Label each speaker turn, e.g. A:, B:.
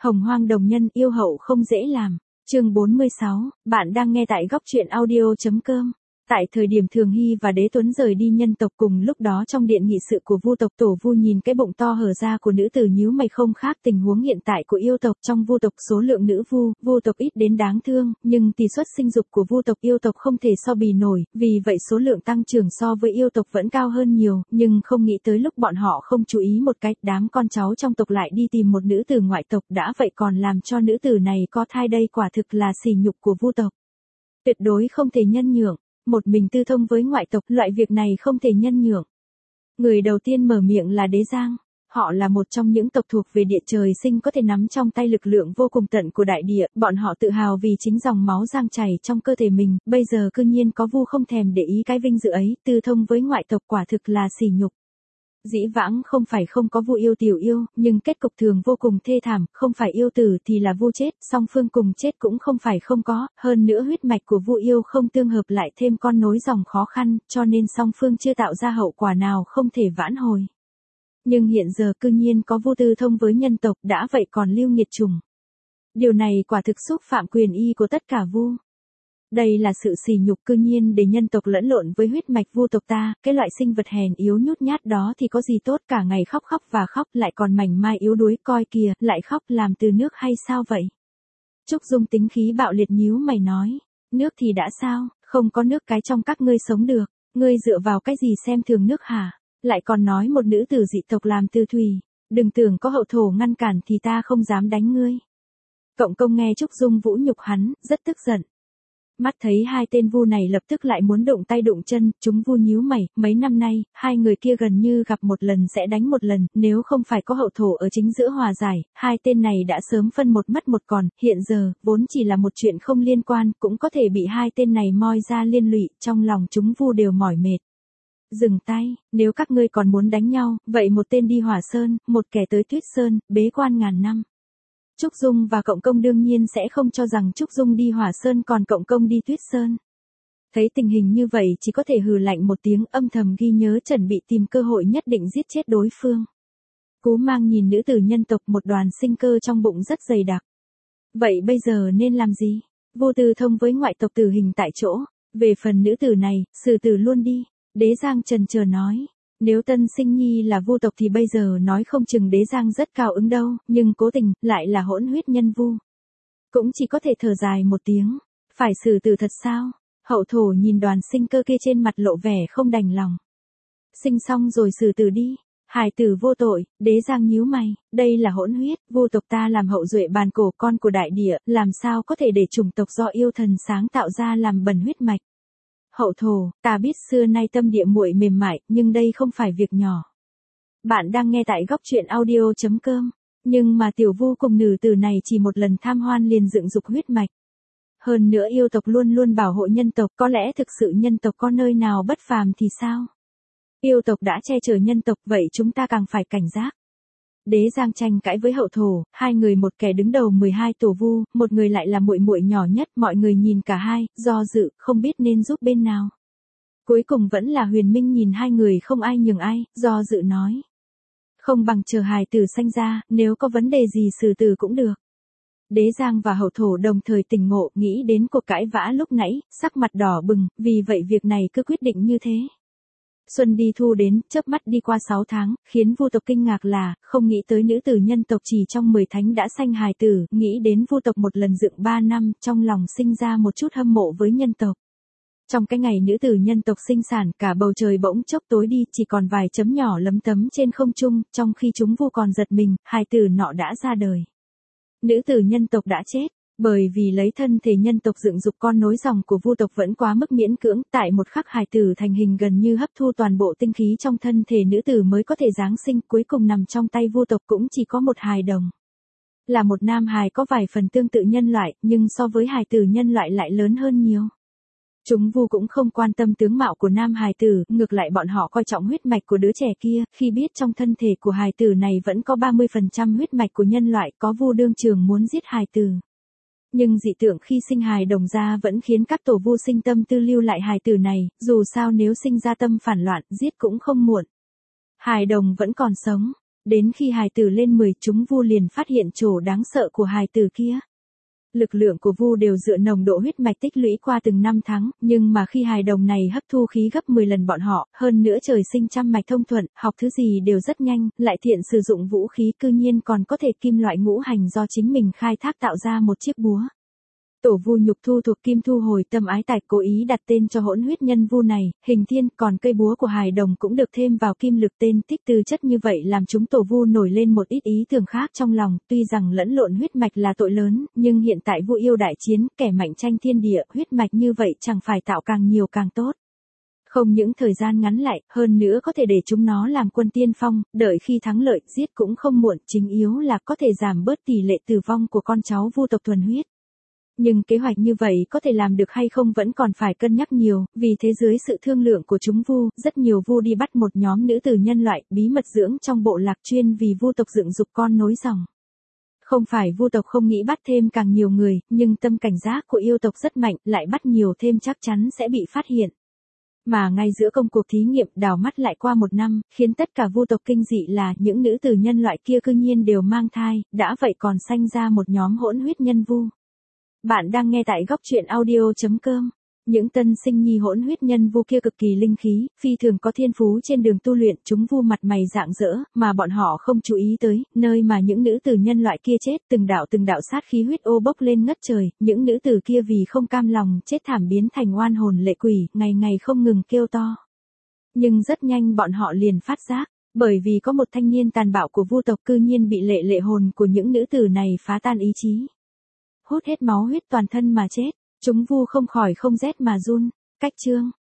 A: Hồng Hoang đồng nhân yêu hậu không dễ làm. Chương 46, bạn đang nghe tại góc truyện audio.com. Tại thời điểm Thường Hy và Đế Tuấn rời đi nhân tộc cùng lúc đó trong điện nghị sự của Vu tộc, Tổ Vu nhìn cái bụng to hở ra của nữ tử nhíu mày, không khác tình huống hiện tại của yêu tộc. Trong Vu tộc số lượng nữ Vu tộc ít đến đáng thương, nhưng tỷ suất sinh dục của Vu tộc yêu tộc không thể so bì nổi, vì vậy số lượng tăng trưởng so với yêu tộc vẫn cao hơn nhiều, nhưng không nghĩ tới lúc bọn họ không chú ý một cách, đám con cháu trong tộc lại đi tìm một nữ tử ngoại tộc, đã vậy còn làm cho nữ tử này có thai, đây quả thực là sỉ nhục của Vu tộc. Tuyệt đối không thể nhân nhượng. Một mình tư thông với ngoại tộc, loại việc này không thể nhân nhượng. Người đầu tiên mở miệng là Đế Giang. Họ là một trong những tộc thuộc về địa trời sinh có thể nắm trong tay lực lượng vô cùng tận của đại địa. Bọn họ tự hào vì chính dòng máu Giang chảy trong cơ thể mình. Bây giờ cư nhiên có Vu không thèm để ý cái vinh dự ấy, tư thông với ngoại tộc quả thực là sỉ nhục. Dĩ vãng không phải không có Vu yêu tiểu yêu, nhưng kết cục thường vô cùng thê thảm, không phải yêu tử thì là Vu chết, song phương cùng chết cũng không phải không có, hơn nữa huyết mạch của Vu yêu không tương hợp lại thêm con nối dòng khó khăn, cho nên song phương chưa tạo ra hậu quả nào không thể vãn hồi. Nhưng hiện giờ cư nhiên có Vu tư thông với nhân tộc, đã vậy còn lưu nghiệt chủng. Điều này quả thực xúc phạm quyền y của tất cả Vu. Đây là sự sỉ nhục, cư nhiên để nhân tộc lẫn lộn với huyết mạch Vu tộc ta, cái loại sinh vật hèn yếu nhút nhát đó thì có gì tốt, cả ngày khóc và khóc, lại còn mảnh mai yếu đuối, coi kìa, lại khóc làm từ nước hay sao vậy? Trúc Dung tính khí bạo liệt nhíu mày nói, nước thì đã sao, không có nước cái trong các ngươi sống được, ngươi dựa vào cái gì xem thường nước hả? Lại còn nói một nữ tử dị tộc làm từ thủy, đừng tưởng có hậu thổ ngăn cản thì ta không dám đánh ngươi. Cộng công nghe Trúc Dung vũ nhục hắn, rất tức giận. Mắt thấy hai tên Vu này lập tức lại muốn đụng tay đụng chân, chúng Vu nhíu mày, mấy năm nay, hai người kia gần như gặp một lần sẽ đánh một lần, nếu không phải có hậu thổ ở chính giữa hòa giải, hai tên này đã sớm phân một mất một còn, hiện giờ, vốn chỉ là một chuyện không liên quan, cũng có thể bị hai tên này moi ra liên lụy, trong lòng chúng Vu đều mỏi mệt. Dừng tay, nếu các ngươi còn muốn đánh nhau, vậy một tên đi Hỏa Sơn, một kẻ tới Tuyết Sơn, bế quan ngàn năm. Trúc Dung và Cộng công đương nhiên sẽ không cho rằng Trúc Dung đi Hỏa Sơn còn Cộng công đi Tuyết Sơn. Thấy tình hình như vậy chỉ có thể hừ lạnh một tiếng, âm thầm ghi nhớ chuẩn bị tìm cơ hội nhất định giết chết đối phương. Cú Mang nhìn nữ tử nhân tộc, một đoàn sinh cơ trong bụng rất dày đặc. Vậy bây giờ nên làm gì? Vô tư thông với ngoại tộc, tử hình tại chỗ. Về phần nữ tử này, xử tử luôn đi. Đế Giang chần chờ nói. Nếu Tân Sinh Nhi là Vu tộc thì bây giờ nói không chừng Đế Giang rất cao ứng đâu, nhưng cố tình, lại là hỗn huyết nhân Vu. Cũng chỉ có thể thở dài một tiếng, phải xử tử thật sao? Hậu thổ nhìn đoàn sinh cơ kia trên mặt lộ vẻ không đành lòng. Sinh xong rồi xử tử đi, hài tử vô tội. Đế Giang nhíu mày, đây là hỗn huyết, Vu tộc ta làm hậu duệ bàn cổ, con của đại địa, làm sao có thể để chủng tộc do yêu thần sáng tạo ra làm bẩn huyết mạch. Hậu thổ, ta biết xưa nay tâm địa muội mềm mại, nhưng đây không phải việc nhỏ. Bạn đang nghe tại góc truyện audio.com. Nhưng mà tiểu Vu cùng nữ tử này chỉ một lần tham hoan liền dựng dục huyết mạch. Hơn nữa yêu tộc luôn luôn bảo hộ nhân tộc, có lẽ thực sự nhân tộc có nơi nào bất phàm thì sao? Yêu tộc đã che chở nhân tộc, vậy chúng ta càng phải cảnh giác. Đế Giang tranh cãi với hậu thổ, hai người một kẻ đứng đầu 12 tổ Vu, một người lại là muội muội nhỏ nhất, mọi người nhìn cả hai, do dự, không biết nên giúp bên nào. Cuối cùng vẫn là Huyền Minh nhìn hai người không ai nhường ai, do dự nói. Không bằng chờ hài tử sanh ra, nếu có vấn đề gì xử tử cũng được. Đế Giang và hậu thổ đồng thời tỉnh ngộ, nghĩ đến cuộc cãi vã lúc nãy, sắc mặt đỏ bừng, vì vậy việc này cứ quyết định như thế. Xuân đi thu đến, chớp mắt đi qua 6 tháng, khiến Vu tộc kinh ngạc là, không nghĩ tới nữ tử nhân tộc chỉ trong 10 thánh đã sanh hài tử, nghĩ đến Vu tộc một lần dựng 3 năm, trong lòng sinh ra một chút hâm mộ với nhân tộc. Trong cái ngày nữ tử nhân tộc sinh sản, cả bầu trời bỗng chốc tối đi, chỉ còn vài chấm nhỏ lấm tấm trên không trung, trong khi chúng Vu còn giật mình, hài tử nọ đã ra đời. Nữ tử nhân tộc đã chết. Bởi vì lấy thân thể nhân tộc dựng dục con nối dòng của Vu tộc vẫn quá mức miễn cưỡng, tại một khắc hài tử thành hình gần như hấp thu toàn bộ tinh khí trong thân thể nữ tử mới có thể giáng sinh, cuối cùng nằm trong tay Vu tộc cũng chỉ có một hài đồng. Là một nam hài có vài phần tương tự nhân loại, nhưng so với hài tử nhân loại lại lớn hơn nhiều. Chúng Vu cũng không quan tâm tướng mạo của nam hài tử, ngược lại bọn họ coi trọng huyết mạch của đứa trẻ kia, khi biết trong thân thể của hài tử này vẫn có 30% huyết mạch của nhân loại, có Vu đương trường muốn giết hài tử. Nhưng dị tượng khi sinh hài đồng ra vẫn khiến các tổ Vu sinh tâm tư lưu lại hài tử này, dù sao nếu sinh ra tâm phản loạn, giết cũng không muộn. Hài đồng vẫn còn sống. Đến khi hài tử lên 10, chúng vu liền phát hiện chỗ đáng sợ của hài tử kia. Lực lượng của vu đều dựa nồng độ huyết mạch tích lũy qua từng năm tháng, nhưng mà khi hài đồng này hấp thu khí gấp 10 lần bọn họ, hơn nữa trời sinh trăm mạch thông thuận, học thứ gì đều rất nhanh, lại thiện sử dụng vũ khí, cư nhiên còn có thể kim loại ngũ hành do chính mình khai thác tạo ra một chiếc búa. Tổ vu nhục thu thuộc kim thu hồi tâm ái tài cố ý đặt tên cho hỗn huyết nhân vu này, hình thiên, còn cây búa của hài đồng cũng được thêm vào kim lực tên tích từ chất như vậy làm chúng tổ vu nổi lên một ít ý tưởng khác trong lòng, tuy rằng lẫn lộn huyết mạch là tội lớn, nhưng hiện tại vu yêu đại chiến, kẻ mạnh tranh thiên địa, huyết mạch như vậy chẳng phải tạo càng nhiều càng tốt. Không những thời gian ngắn lại, hơn nữa có thể để chúng nó làm quân tiên phong, đợi khi thắng lợi, giết cũng không muộn, chính yếu là có thể giảm bớt tỷ lệ tử vong của con cháu vu tộc thuần huyết. Nhưng kế hoạch như vậy có thể làm được hay không vẫn còn phải cân nhắc nhiều, vì thế dưới sự thương lượng của chúng vu, rất nhiều vu đi bắt một nhóm nữ tử nhân loại, bí mật dưỡng trong bộ lạc chuyên vì vu tộc dựng dục con nối dòng. Không phải vu tộc không nghĩ bắt thêm càng nhiều người, nhưng tâm cảnh giác của yêu tộc rất mạnh, lại bắt nhiều thêm chắc chắn sẽ bị phát hiện. Mà ngay giữa công cuộc thí nghiệm đảo mắt lại qua 1 năm, khiến tất cả vu tộc kinh dị là những nữ tử nhân loại kia cư nhiên đều mang thai, đã vậy còn sanh ra một nhóm hỗn huyết nhân vu. Bạn đang nghe tại góc truyện audio.com. Những tân sinh nhi hỗn huyết nhân vu kia cực kỳ linh khí, phi thường có thiên phú trên đường tu luyện, chúng vu mặt mày rạng rỡ, mà bọn họ không chú ý tới, nơi mà những nữ tử nhân loại kia chết, từng đạo sát khí huyết ô bốc lên ngất trời, những nữ tử kia vì không cam lòng, chết thảm biến thành oan hồn lệ quỷ, ngày ngày không ngừng kêu to. Nhưng rất nhanh bọn họ liền phát giác, bởi vì có một thanh niên tàn bạo của vu tộc cư nhiên bị lệ hồn của những nữ tử này phá tan ý chí. Hút hết máu huyết toàn thân mà chết, chúng vu không khỏi không rét mà run. Cách chương